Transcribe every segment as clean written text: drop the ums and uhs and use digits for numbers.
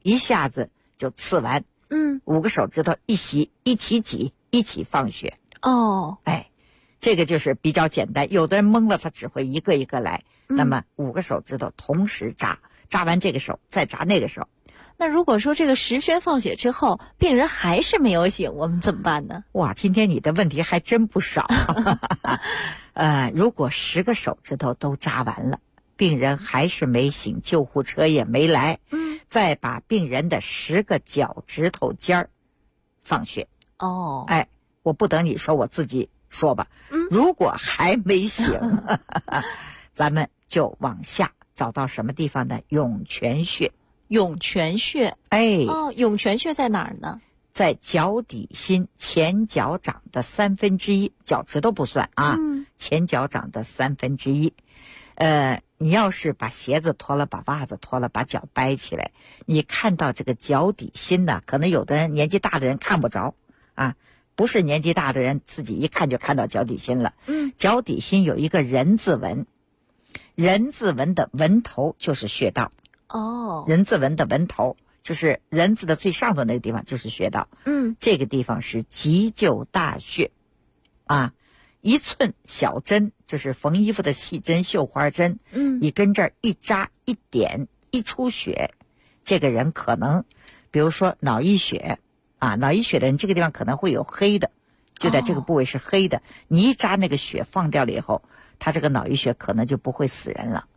一下子就刺完。5个手指头一起挤，一起放血。这个就是比较简单。有的人懵了，他只会一个一个来。那么5个手指头同时扎完这个手，再扎那个手。 那如果说这个10宣放血之后，病人还是没有醒，我们怎么办呢？ 哇，今天你的问题还真不少。如果10个手指头都扎完了，病人还是没醒，救护车也没来，再把病人的10个脚趾头尖儿放血。我不等你说，我自己说吧。如果还没醒，咱们就往下找到什么地方呢？涌泉穴。 涌泉穴，涌泉穴在哪儿呢？ 在脚底心前脚掌的1/3，脚趾头不算啊，前脚掌的1/3。你要是把鞋子脱了，把袜子脱了，把脚掰起来，你看到这个脚底心呢，可能有的人年纪大的人看不着啊，不是年纪大的人自己一看就看到脚底心了。脚底心有一个人字纹，人字纹的纹头就是穴道。人字纹的纹头就是人字的最上头那个地方，就是穴道。这个地方是急救大穴啊，1寸小针，就是缝衣服的细针，绣花针。你跟这儿一扎一点一出血，这个人可能比如说脑溢血啊，脑溢血的人这个地方可能会有黑的，就在这个部位是黑的。你一扎那个血放掉了以后，他这个脑溢血可能就不会死人了。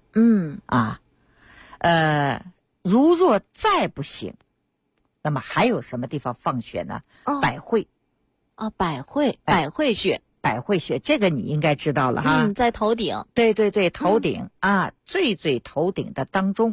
如若再不行，那么还有什么地方放血呢？百会。百会穴。百会穴这个你应该知道了哈。 在头顶。 对，头顶最头顶的当中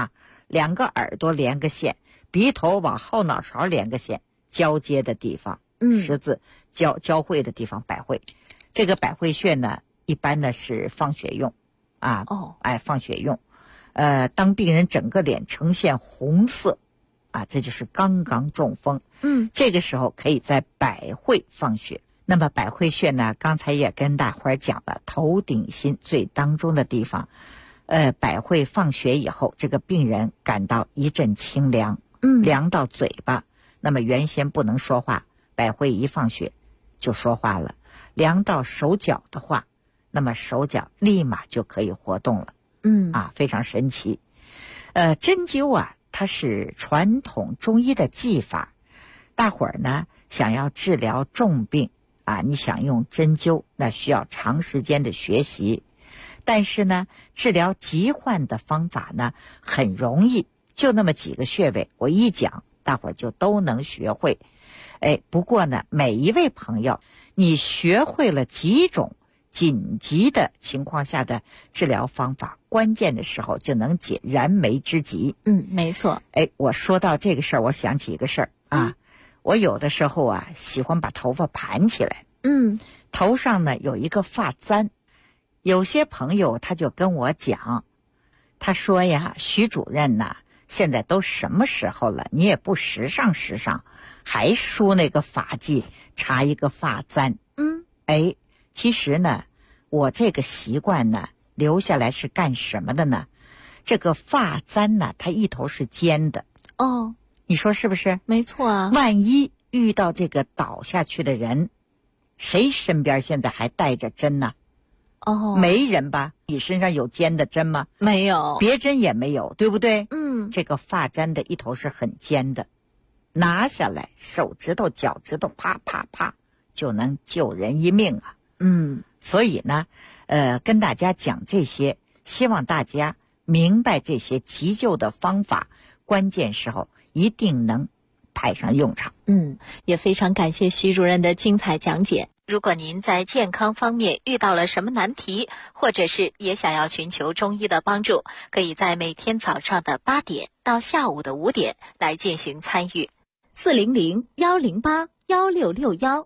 2个耳朵连个线，鼻头往后脑勺连个线，交接的地方，十字交汇的地方，百会。这个百会穴呢，一般呢是放血用放血用。当病人整个脸呈现红色这就是刚刚中风。这个时候可以在百会放血。那么百会穴呢，刚才也跟大伙儿讲了，头顶心最当中的地方。百会放血以后，这个病人感到一阵清凉，凉到嘴巴。那么原先不能说话，百会一放血就说话了。凉到手脚的话，那么手脚立马就可以活动了。非常神奇。针灸它是传统中医的技法。大伙儿呢想要治疗重病你想用针灸，那需要长时间的学习。但是呢，治疗疾患的方法呢很容易，就那么几个穴位，我一讲，大伙儿就都能学会。不过呢，每一位朋友，你学会了几种紧急的情况下的治疗方法，关键的时候就能解燃眉之急。 没错。 我说到这个事儿，我想起一个事儿我有的时候喜欢把头发盘起来。头上呢有一个发簪。有些朋友他就跟我讲，他说呀，徐主任呐，现在都什么时候了，你也不时尚，还梳那个发髻，插一个发簪。其实呢，我这个习惯呢，留下来是干什么的呢？这个发簪呢，它一头是尖的。你说是不是？ 没错啊。 万一遇到这个倒下去的人，谁身边现在还带着针呢？没人吧？你身上有尖的针吗？ 没有。 别针也没有，对不对？这个发簪的一头是很尖的，拿下来，手指头、脚趾头，啪啪啪，就能救人一命啊。所以呢，跟大家讲这些，希望大家明白这些急救的方法，关键时候一定能派上用场。 也非常感谢徐主任的精彩讲解。如果您在健康方面遇到了什么难题，或者是也想要寻求中医的帮助，可以在每天早上的8点到下午的5点来进行参与。400-108-1661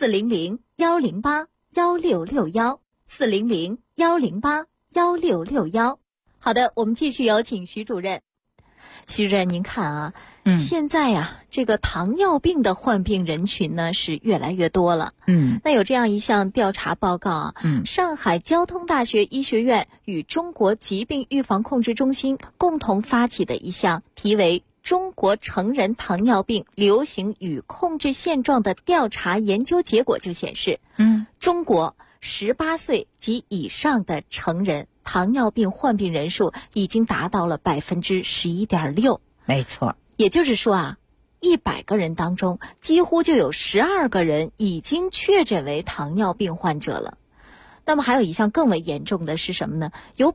400-108-1661 400-108-1661。好的，我们继续有请徐主任。徐主任，您看现在这个糖尿病的患病人群呢是越来越多了。那有这样一项调查报告上海交通大学医学院与中国疾病预防控制中心共同发起的一项题为中国成人糖尿病流行与控制现状的调查研究结果就显示，中国18岁及以上的成人糖尿病患病人数已经达到了11.6%。 没错， 也就是说啊，100个人当中几乎就有12个人已经确诊为糖尿病患者了。那么还有一项更为严重的是什么呢？有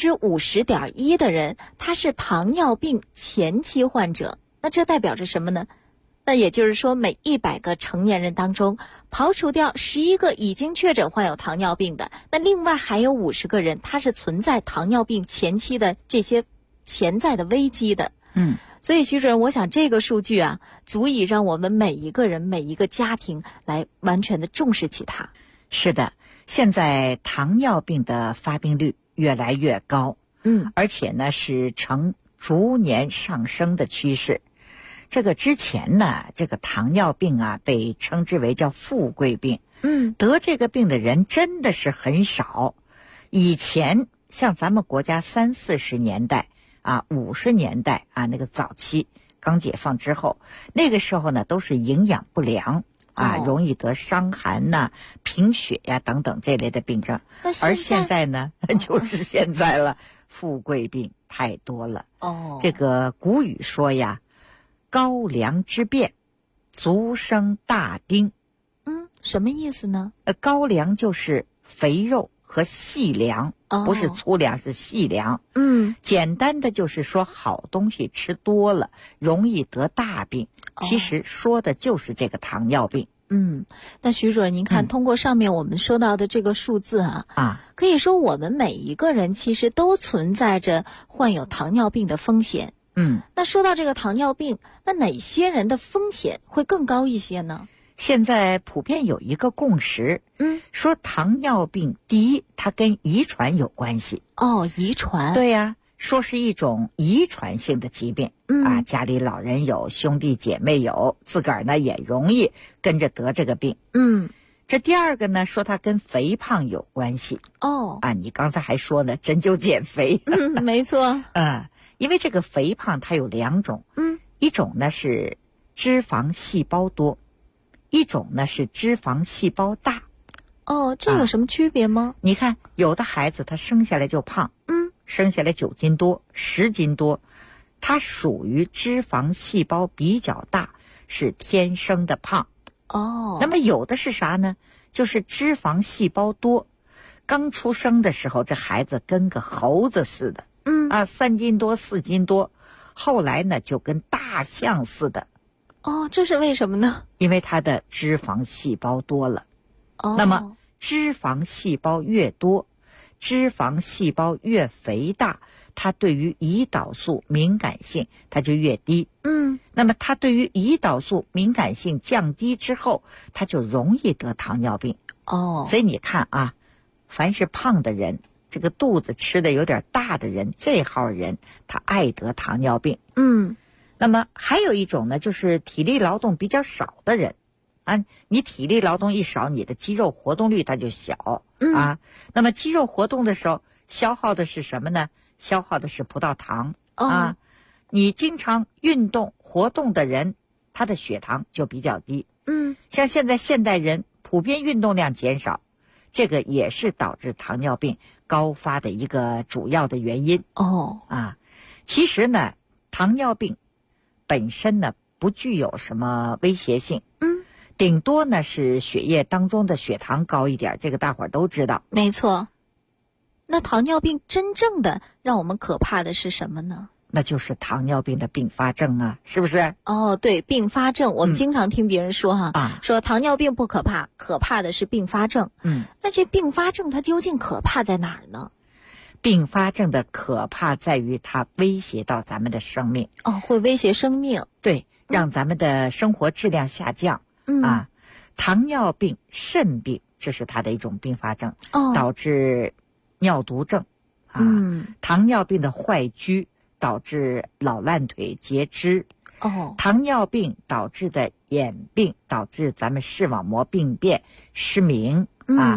50.1%的人他是糖尿病前期患者。那这代表着什么呢？那也就是说，每100个成年人当中，刨除掉11个已经确诊患有糖尿病的，那另外还有50个人他是存在糖尿病前期的这些潜在的危机的。所以徐主任，我想这个数据啊，足以让我们每一个人、每一个家庭来完全的重视起它。 是的，现在糖尿病的发病率越来越高，而且呢是呈逐年上升的趋势。这个之前呢，这个糖尿病啊被称之为叫富贵病，得这个病的人真的是很少。以前像咱们国家30、40年代啊，50年代啊，那个早期刚解放之后，那个时候呢都是营养不良啊，容易得伤寒呐、贫血呀等等这类的病症。而现在呢，就是现在了，富贵病太多了。这个古语说呀，高粱之变，足生大丁。 什么意思呢？ 高粱就是肥肉和细粮，不是粗粮，是细粮。简单的就是说好东西吃多了容易得大病，其实说的就是这个糖尿病。 那徐主任您看，通过上面我们说到的这个数字可以说我们每一个人其实都存在着患有糖尿病的风险。那说到这个糖尿病，那哪些人的风险会更高一些呢？ 现在普遍有一个共识，说糖尿病第一，它跟遗传有关系。 遗传？ 对呀，说是一种遗传性的疾病。家里老人有，兄弟姐妹有，自个儿呢也容易跟着得这个病。这第二个呢，说它跟肥胖有关系。你刚才还说呢，针灸减肥。 没错。 因为这个肥胖它有2种，一种呢是脂肪细胞多，一种呢是脂肪细胞大。 这有什么区别吗？ 你看有的孩子他生下来就胖，生下来9斤多、10斤多，他属于脂肪细胞比较大，是天生的胖。那么有的是啥呢？就是脂肪细胞多，刚出生的时候这孩子跟个猴子似的，3斤多、4斤多，后来呢就跟大象似的。 这是为什么呢？ 因为他的脂肪细胞多了。那么脂肪细胞越多，脂肪细胞越肥大，它对于胰岛素敏感性它就越低。那么它对于胰岛素敏感性降低之后，它就容易得糖尿病。所以你看啊，凡是胖的人，这个肚子吃的有点大的人，这号人他爱得糖尿病。那么还有一种呢，就是体力劳动比较少的人你体力劳动一少，你的肌肉活动率它就小那么肌肉活动的时候消耗的是什么呢？消耗的是葡萄糖你经常运动活动的人，他的血糖就比较低。像现在现代人普遍运动量减少，这个也是导致糖尿病高发的一个主要的原因。其实呢，糖尿病本身呢不具有什么威胁性，顶多呢是血液当中的血糖高一点，这个大伙儿都知道。 没错。那糖尿病真正的让我们可怕的是什么呢？ 那就是糖尿病的并发症啊，是不是？ 对，并发症，我们经常听别人说说糖尿病不可怕，可怕的是并发症。那这并发症它究竟可怕在哪儿呢？ 并发症的可怕在于它威胁到咱们的生命。 会威胁生命。 对，让咱们的生活质量下降。糖尿病、肾病，这是它的一种并发症，导致尿毒症糖尿病的坏疽导致老烂腿、截肢。糖尿病导致的眼病导致咱们视网膜病变、失明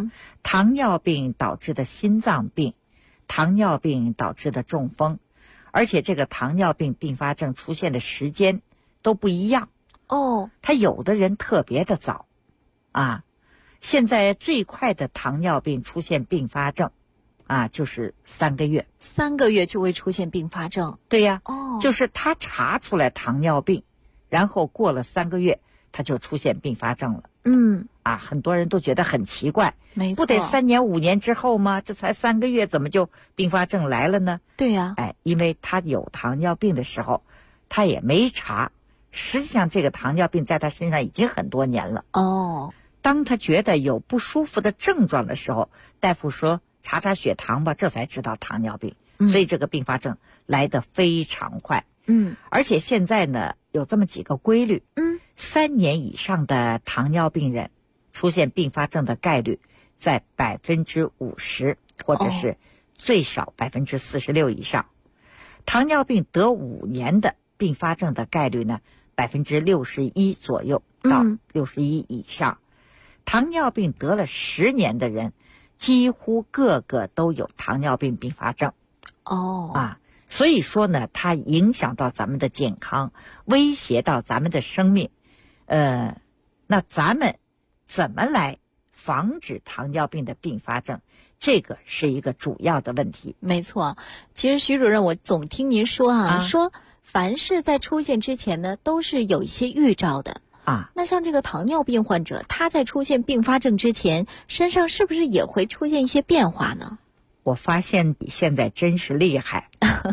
糖尿病导致的心脏病，糖尿病导致的中风。 而且这个糖尿病并发症出现的时间都不一样。他有的人特别的早啊，现在最快的糖尿病出现并发症啊，就是3个月 ，3个月就会出现并发症。 对呀，就是他查出来糖尿病，然后过了3个月，他就出现并发症了。很多人都觉得很奇怪， 没错， 不得3年5年之后吗？这才3个月，怎么就并发症来了呢？ 对呀， 因为他有糖尿病的时候，他也没查，实际上这个糖尿病在他身上已经很多年了。当他觉得有不舒服的症状的时候，大夫说查查血糖吧，这才知道糖尿病。所以这个并发症来得非常快。而且现在呢，有这么几个规律。3年以上的糖尿病人出现并发症的概率在50%，或者是最少46%以上。糖尿病得5年的并发症的概率呢，61%左右到61%以上。糖尿病得了10年的人，几乎个个都有糖尿病并发症。所以说呢，它影响到咱们的健康，威胁到咱们的生命。那咱们怎么来防止糖尿病的并发症？这个是一个主要的问题。 没错，其实徐主任，我总听您说说凡是在出现之前呢，都是有一些预兆的。那像这个糖尿病患者，他在出现并发症之前，身上是不是也会出现一些变化呢？ 我发现你现在真是厉害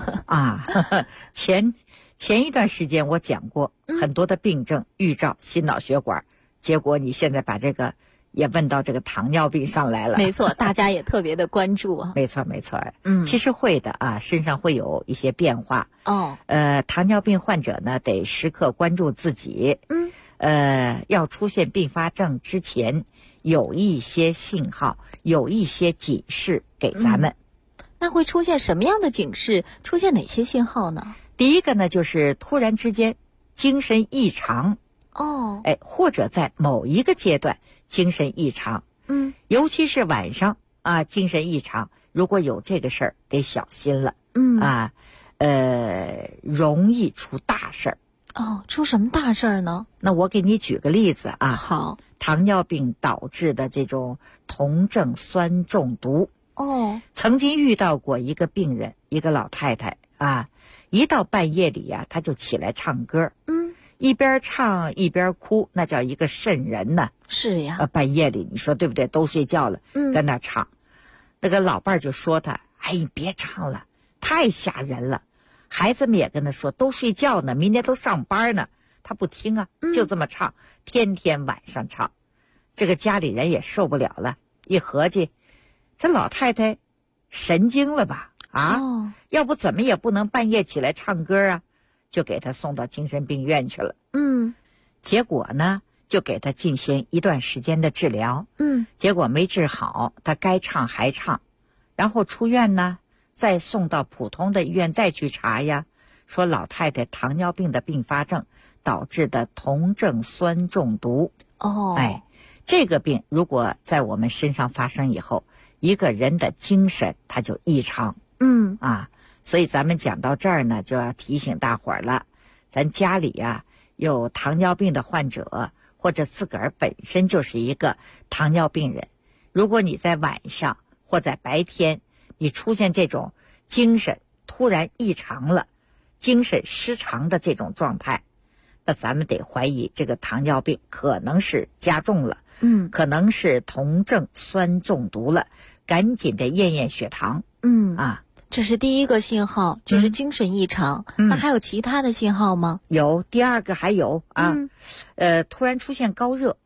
前一段时间我讲过很多的病症预兆心脑血管，结果你现在把这个也问到这个糖尿病上来了。 没错，大家也特别的关注没错。其实会的身上会有一些变化。糖尿病患者呢，得时刻关注自己。要出现并发症之前，有一些信号，有一些警示给咱们。 那会出现什么样的警示？出现哪些信号呢？ 第一个呢，就是突然之间精神异常。或者在某一个阶段精神异常。尤其是晚上精神异常，如果有这个事儿，得小心了。容易出大事儿。 出什么大事儿呢？ 那我给你举个例子好， 糖尿病导致的这种酮症酸中毒。曾经遇到过一个病人，一个老太太一到半夜里她就起来唱歌。一边唱一边哭，那叫一个瘆人呢。 是呀， 半夜里你说对不对？都睡觉了，跟那唱。那个老伴儿就说他：“你别唱了，太吓人了。”孩子们也跟他说：“都睡觉呢，明天都上班呢。”他不听就这么唱，天天晚上唱。这个家里人也受不了了，一合计，这老太太神经了吧？要不怎么也不能半夜起来唱歌就给他送到精神病院去了。结果呢，就给他进行一段时间的治疗。结果没治好，他该唱还唱，然后出院呢，再送到普通的医院再去查呀，说老太太糖尿病的并发症导致的酮症酸中毒。这个病如果在我们身上发生以后，一个人的精神他就异常。所以咱们讲到这儿呢，就要提醒大伙儿了，咱家里有糖尿病的患者，或者自个儿本身就是一个糖尿病人，如果你在晚上或在白天你出现这种精神突然异常了，精神失常的这种状态，那咱们得怀疑这个糖尿病可能是加重了。可能是酮症酸中毒了，赶紧得验验血糖。 这是第一个信号，就是精神异常。那还有其他的信号吗？ 有，第二个还有突然出现高热。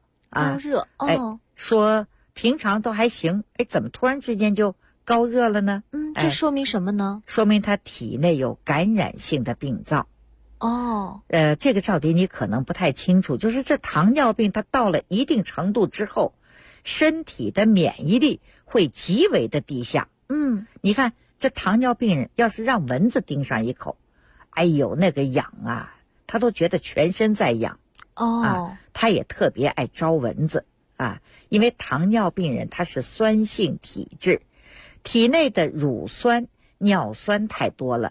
说平常都还行，怎么突然之间就高热了呢？ 这说明什么呢？ 说明他体内有感染性的病灶。这个赵迪你可能不太清楚，就是这糖尿病它到了一定程度之后，身体的免疫力会极为的低下。你看这糖尿病人要是让蚊子叮上一口，那个痒他都觉得全身在痒。他也特别爱招蚊子因为糖尿病人他是酸性体质，体内的乳酸、尿酸太多了，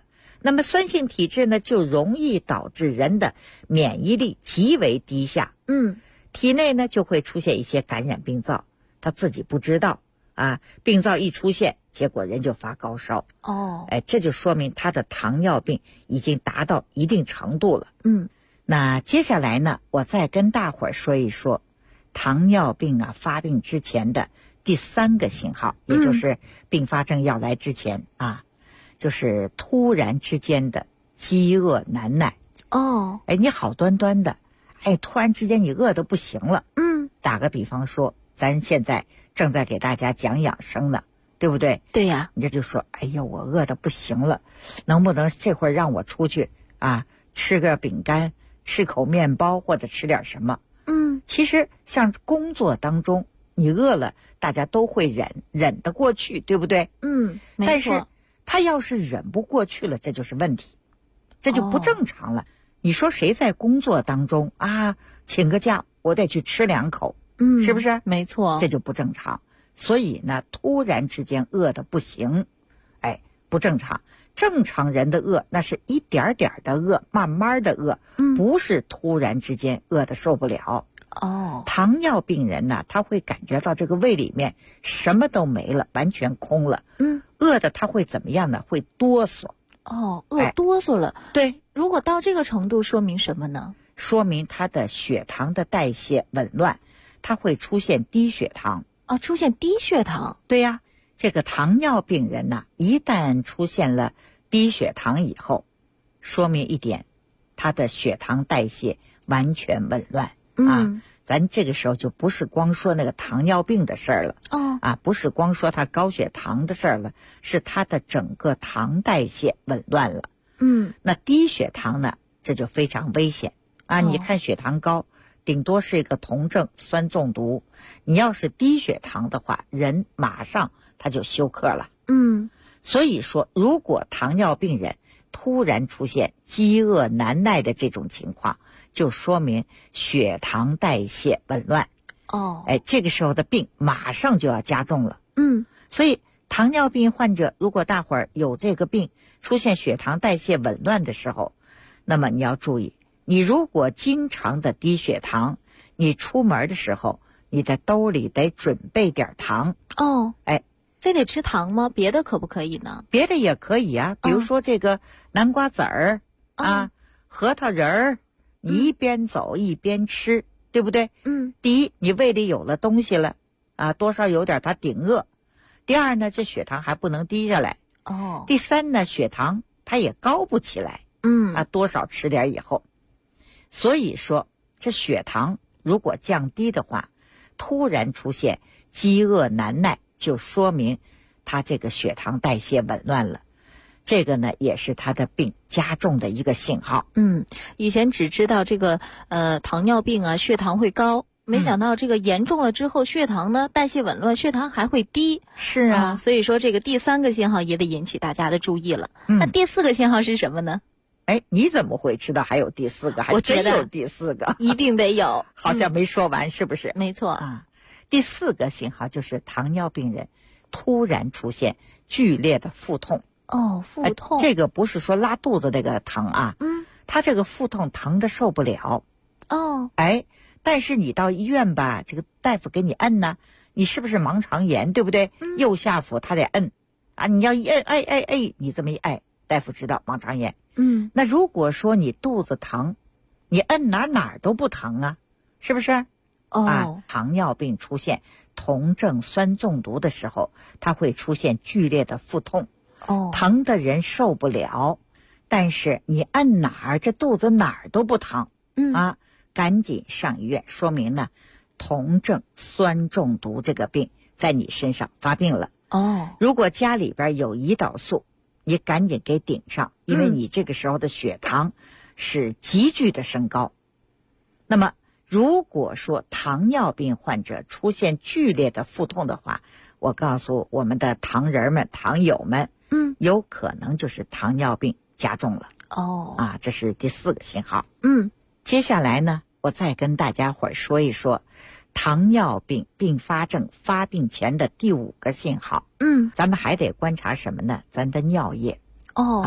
那么酸性体质呢，就容易导致人的免疫力极为低下。体内呢就会出现一些感染病灶，他自己不知道啊，病灶一出现，结果人就发高烧。这就说明他的糖尿病已经达到一定程度了。那接下来呢，我再跟大伙儿说一说糖尿病啊发病之前的第3个信号，也就是并发症要来之前啊，就是突然之间的饥饿难耐。你好端端的，突然之间你饿得不行了。打个比方说，咱现在正在给大家讲养生呢，对不对？ 对呀。 你这就说，哎呀，我饿得不行了，能不能这会儿让我出去啊，吃个饼干，吃口面包，或者吃点什么？其实像工作当中，你饿了，大家都会忍得过去，对不对？ 没错。 但是他要是忍不过去了，这就是问题，这就不正常了。你说谁在工作当中啊，请个假，我得去吃2口，是不是？ 没错， 这就不正常。所以呢，突然之间饿得不行，不正常。正常人的饿，那是一点点的饿，慢慢的饿，不是突然之间饿得受不了。糖尿病人呢，他会感觉到这个胃里面什么都没了，完全空了。饿的他会怎么样呢？会哆嗦。 饿哆嗦了。 对， 如果到这个程度，说明什么呢？ 说明他的血糖的代谢紊乱，他会出现低血糖。 出现低血糖。 对呀，这个糖尿病人呢，一旦出现了低血糖以后，说明一点，他的血糖代谢完全紊乱。咱这个时候就不是光说那个糖尿病的事儿了。不是光说他高血糖的事儿了，是他的整个糖代谢紊乱了。那低血糖呢，这就非常危险你看血糖高，顶多是一个酮症酸中毒，你要是低血糖的话，人马上他就休克了。所以说，如果糖尿病人突然出现饥饿难耐的这种情况，就说明血糖代谢紊乱。这个时候的病马上就要加重了。所以糖尿病患者，如果大伙儿有这个病，出现血糖代谢紊乱的时候，那么你要注意，你如果经常的低血糖，你出门的时候，你的兜里得准备点糖。 非得吃糖吗？别的可不可以呢？ 别的也可以啊，比如说这个南瓜籽儿核桃仁儿，你一边走一边吃，对不对？第一，你胃里有了东西了多少有点它顶饿。第二呢，这血糖还不能低下来。第三呢，血糖它也高不起来。多少吃点以后，所以说这血糖如果降低的话，突然出现饥饿难耐，就说明他这个血糖代谢紊乱了。这个呢，也是他的病加重的一个信号。 以前只知道这个糖尿病啊，血糖会高，没想到这个严重了之后，血糖呢代谢紊乱，血糖还会低。 是啊， 所以说这个第3个信号也得引起大家的注意了。那第4个信号是什么呢？ 你怎么会知道还有第4个？还真有第4个， 一定得有。 好像没说完，是不是？ 没错第4个信号就是糖尿病人突然出现剧烈的腹痛。 腹痛， 这个不是说拉肚子那个疼他这个腹痛疼得受不了。但是你到医院吧，这个大夫给你摁呢，你是不是盲肠炎，对不对？右下腹他得摁你要一摁，你这么一大夫知道盲肠炎。那如果说你肚子疼，你摁哪儿都不疼是不是？糖尿病出现酮症酸中毒的时候，它会出现剧烈的腹痛。疼的人受不了，但是你按哪儿，这肚子哪儿都不疼。赶紧上医院，说明呢，酮症酸中毒这个病在你身上发病了。如果家里边有胰岛素，你赶紧给顶上，因为你这个时候的血糖是急剧的升高。那么如果说糖尿病患者出现剧烈的腹痛的话，我告诉我们的糖人们、糖友们，有可能就是糖尿病加重了。这是第4个信号。接下来呢，我再跟大家伙儿说一说糖尿病并发症发病前的第5个信号。咱们还得观察什么呢？咱的尿液。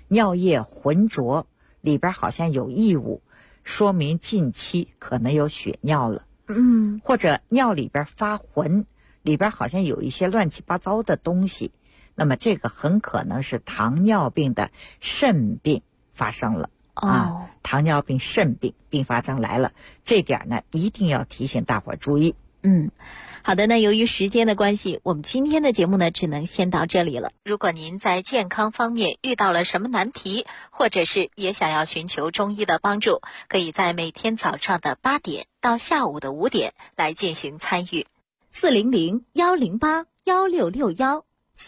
尿液浑浊，里边好像有异物，说明近期可能有血尿了。或者尿里边发浑，里边好像有一些乱七八糟的东西，那么这个很可能是糖尿病的肾病发生了。糖尿病肾病并发症来了，这点呢一定要提醒大伙注意。 好的，那由于时间的关系，我们今天的节目呢只能先到这里了。如果您在健康方面遇到了什么难题，或者是也想要寻求中医的帮助，可以在每天早上的8点到下午的5点来进行参与。400-108-1661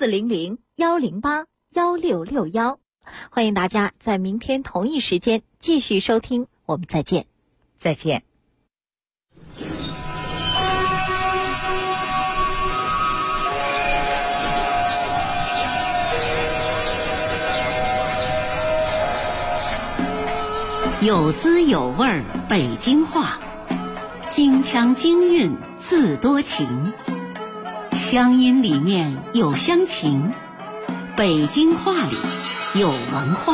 400-108-1661，欢迎大家在明天同一时间继续收听，我们再见。 再见。 有滋有味儿北京话，京腔京韵自多情，乡音里面有乡情，北京话里有文化。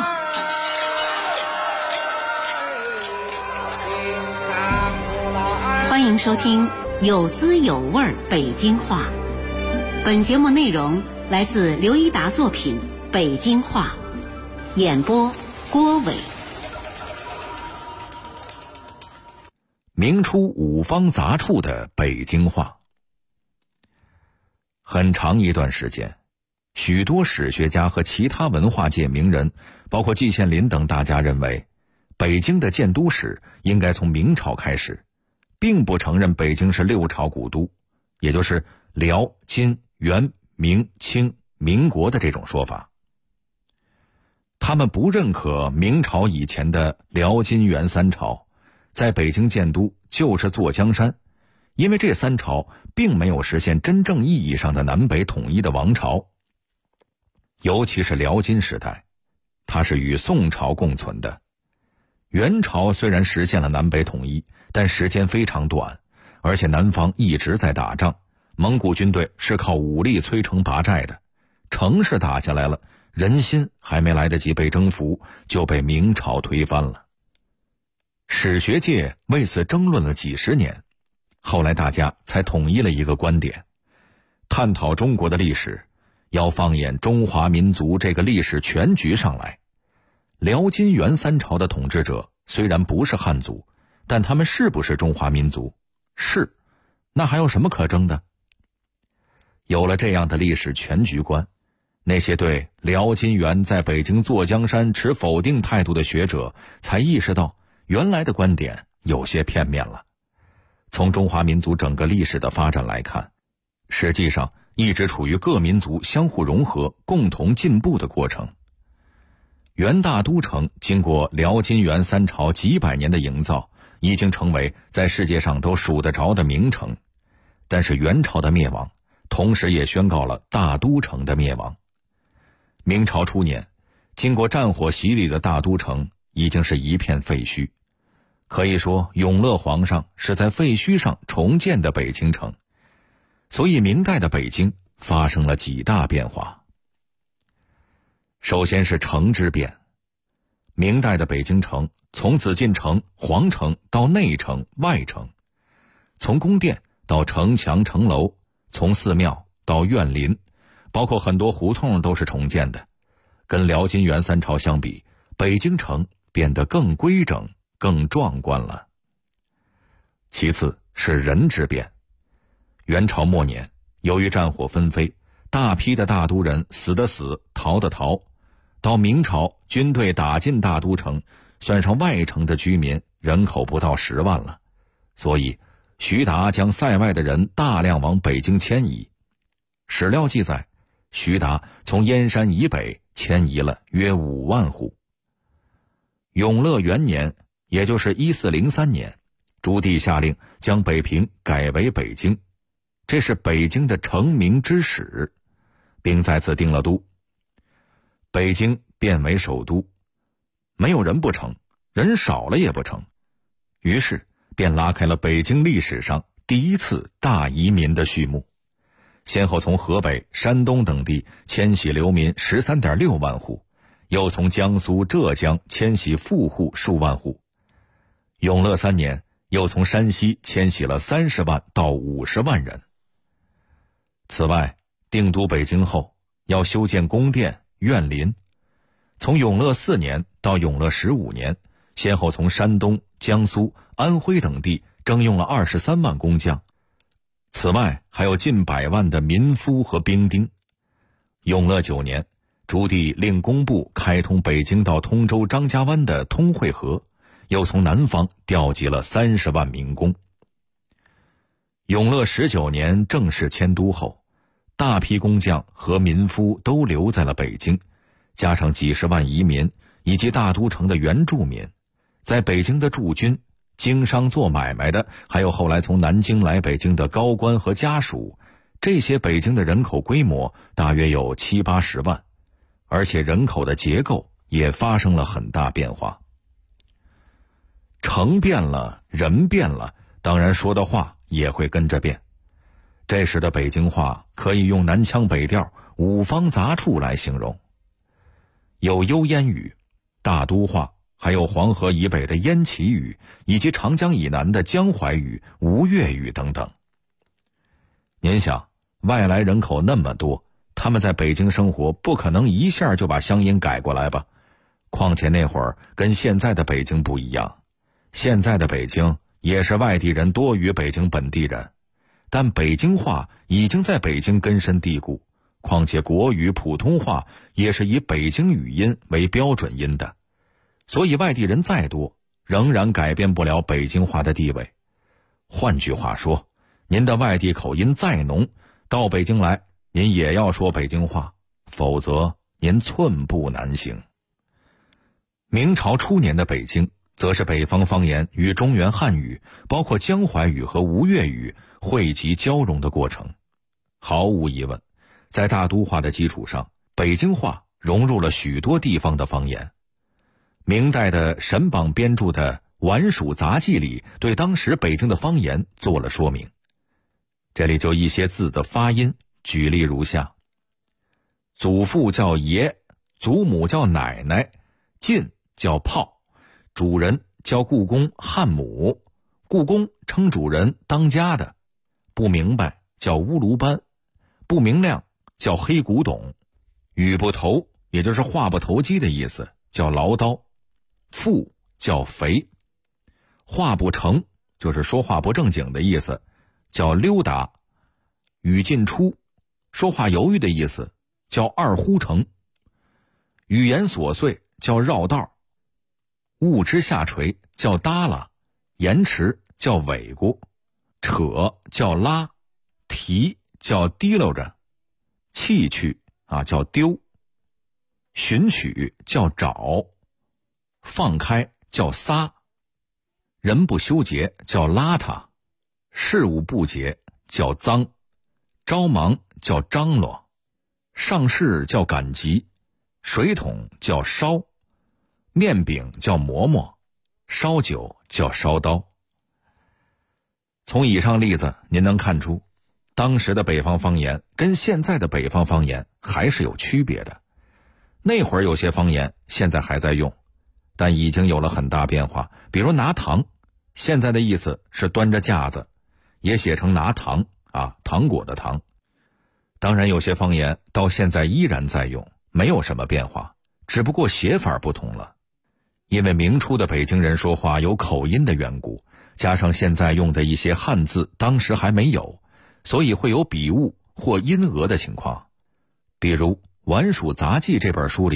欢迎收听有滋有味儿北京话。本节目内容来自刘一达作品《北京话》，演播郭伟。 明初五方杂处的北京话。很长一段时间，许多史学家和其他文化界名人，包括季羡林等大家认为，北京的建都史应该从明朝开始，并不承认北京是6朝古都，也就是辽、金、元、明、清、民国的这种说法。他们不认可明朝以前的辽、金、元3朝在北京建都就是坐江山，因为这3朝并没有实现真正意义上的南北统一的王朝。尤其是辽金时代，它是与宋朝共存的。元朝虽然实现了南北统一，但时间非常短，而且南方一直在打仗，蒙古军队是靠武力摧城拔寨的，城市打下来了，人心还没来得及被征服，就被明朝推翻了。史学界为此争论了几十年，后来大家才统一了一个观点：探讨中国的历史，要放眼中华民族这个历史全局上来。辽金元3朝的统治者虽然不是汉族，但他们是不是中华民族？是，那还有什么可争的？有了这样的历史全局观，那些对辽金元在北京坐江山持否定态度的学者才意识到，原来的观点有些片面了。从中华民族整个历史的发展来看，实际上一直处于各民族相互融合、共同进步的过程。元大都城经过辽金元3朝几百年的营造，已经成为在世界上都数得着的名城。但是元朝的灭亡，同时也宣告了大都城的灭亡。明朝初年，经过战火洗礼的大都城已经是一片废墟。可以说，永乐皇上是在废墟上重建的北京城。所以明代的北京发生了几大变化。首先是城之变。明代的北京城从紫禁城、皇城到内城、外城，从宫殿到城墙、城楼，从寺庙到苑林，包括很多胡同都是重建的。跟辽金元3朝相比，北京城变得更规整、更壮观了。其次是人之变。元朝末年，由于战火纷飞，大批的大都人死的死，逃的逃。到明朝，军队打进大都城，算上外城的居民，人口不到10万了。所以徐达将塞外的人大量往北京迁移。史料记载，徐达从燕山以北迁移了约5万户。永乐元年，也就是1403年，朱棣下令将北平改为北京，这是北京的成名之始，并在此定了都。北京变为首都，没有人不成，人少了也不成，于是便拉开了北京历史上第一次大移民的序幕，先后从河北、山东等地迁徙流民13.6万户， 又从江苏、浙江迁徙富户数万户。永乐3年，又从山西迁徙了30万到50万人。此外，定都北京后，要修建宫殿、苑林。从永乐4年到永乐15年，先后从山东、江苏、安徽等地征用了23万工匠。此外，还有近100万的民夫和兵丁。永乐9年，朱棣令工部开通北京到通州张家湾的通惠河，又从南方调集了30万民工。永乐19年正式迁都后，大批工匠和民夫都留在了北京，加上几十万移民以及大都城的原住民，在北京的驻军、经商做买卖的，还有后来从南京来北京的高官和家属，这些北京的人口规模大约有70、80万，而且人口的结构也发生了很大变化。城变了，人变了，当然说的话也会跟着变。这时的北京话可以用南腔北调、五方杂处来形容，有幽燕语、大都话，还有黄河以北的燕齐语，以及长江以南的江淮语、吴越语等等。您想，外来人口那么多，他们在北京生活，不可能一下就把乡音改过来吧？况且那会儿跟现在的北京不一样，现在的北京也是外地人多于北京本地人，但北京话已经在北京根深蒂固，况且国语、普通话也是以北京语音为标准音的，所以外地人再多，仍然改变不了北京话的地位。换句话说，您的外地口音再浓，到北京来，您也要说北京话，否则您寸步难行。明朝初年的北京，则是北方方言与中原汉语，包括江淮语和吴越语汇集交融的过程。毫无疑问，在大都话的基础上，北京话融入了许多地方的方言。明代的沈榜编著的《晚蜀杂记》里对当时北京的方言做了说明。这里就一些字的发音举例如下：祖父叫爷，祖母叫奶奶，进叫炮，主人叫故宫汉母，故宫称主人当家的，不明白叫乌卢班，不明亮叫黑古董，语不投也就是话不投机的意思，叫唠叨，富叫肥，话不成就是说话不正经的意思，叫溜达，语尽出说话犹豫的意思，叫二呼成，语言琐碎叫绕道，物之下垂叫耷拉，延迟叫尾咕，扯叫拉，提叫提溜着，弃去叫丢，寻取叫找，放开叫撒，人不修洁叫邋遢，事务不洁叫脏，着忙叫张罗，上事叫赶集，水桶叫烧，面饼叫馍馍，烧酒叫烧刀。从以上例子您能看出，当时的北方方言跟现在的北方方言还是有区别的。那会儿有些方言现在还在用，但已经有了很大变化。比如拿糖，现在的意思是端着架子，也写成拿糖糖果的糖。当然有些方言到现在依然在用，没有什么变化，只不过写法不同了。因为明初的北京人说话有口音的缘故，加上现在用的一些汉字当时还没有，所以会有笔误或音讹的情况。比如《晚蜀杂记》这本书里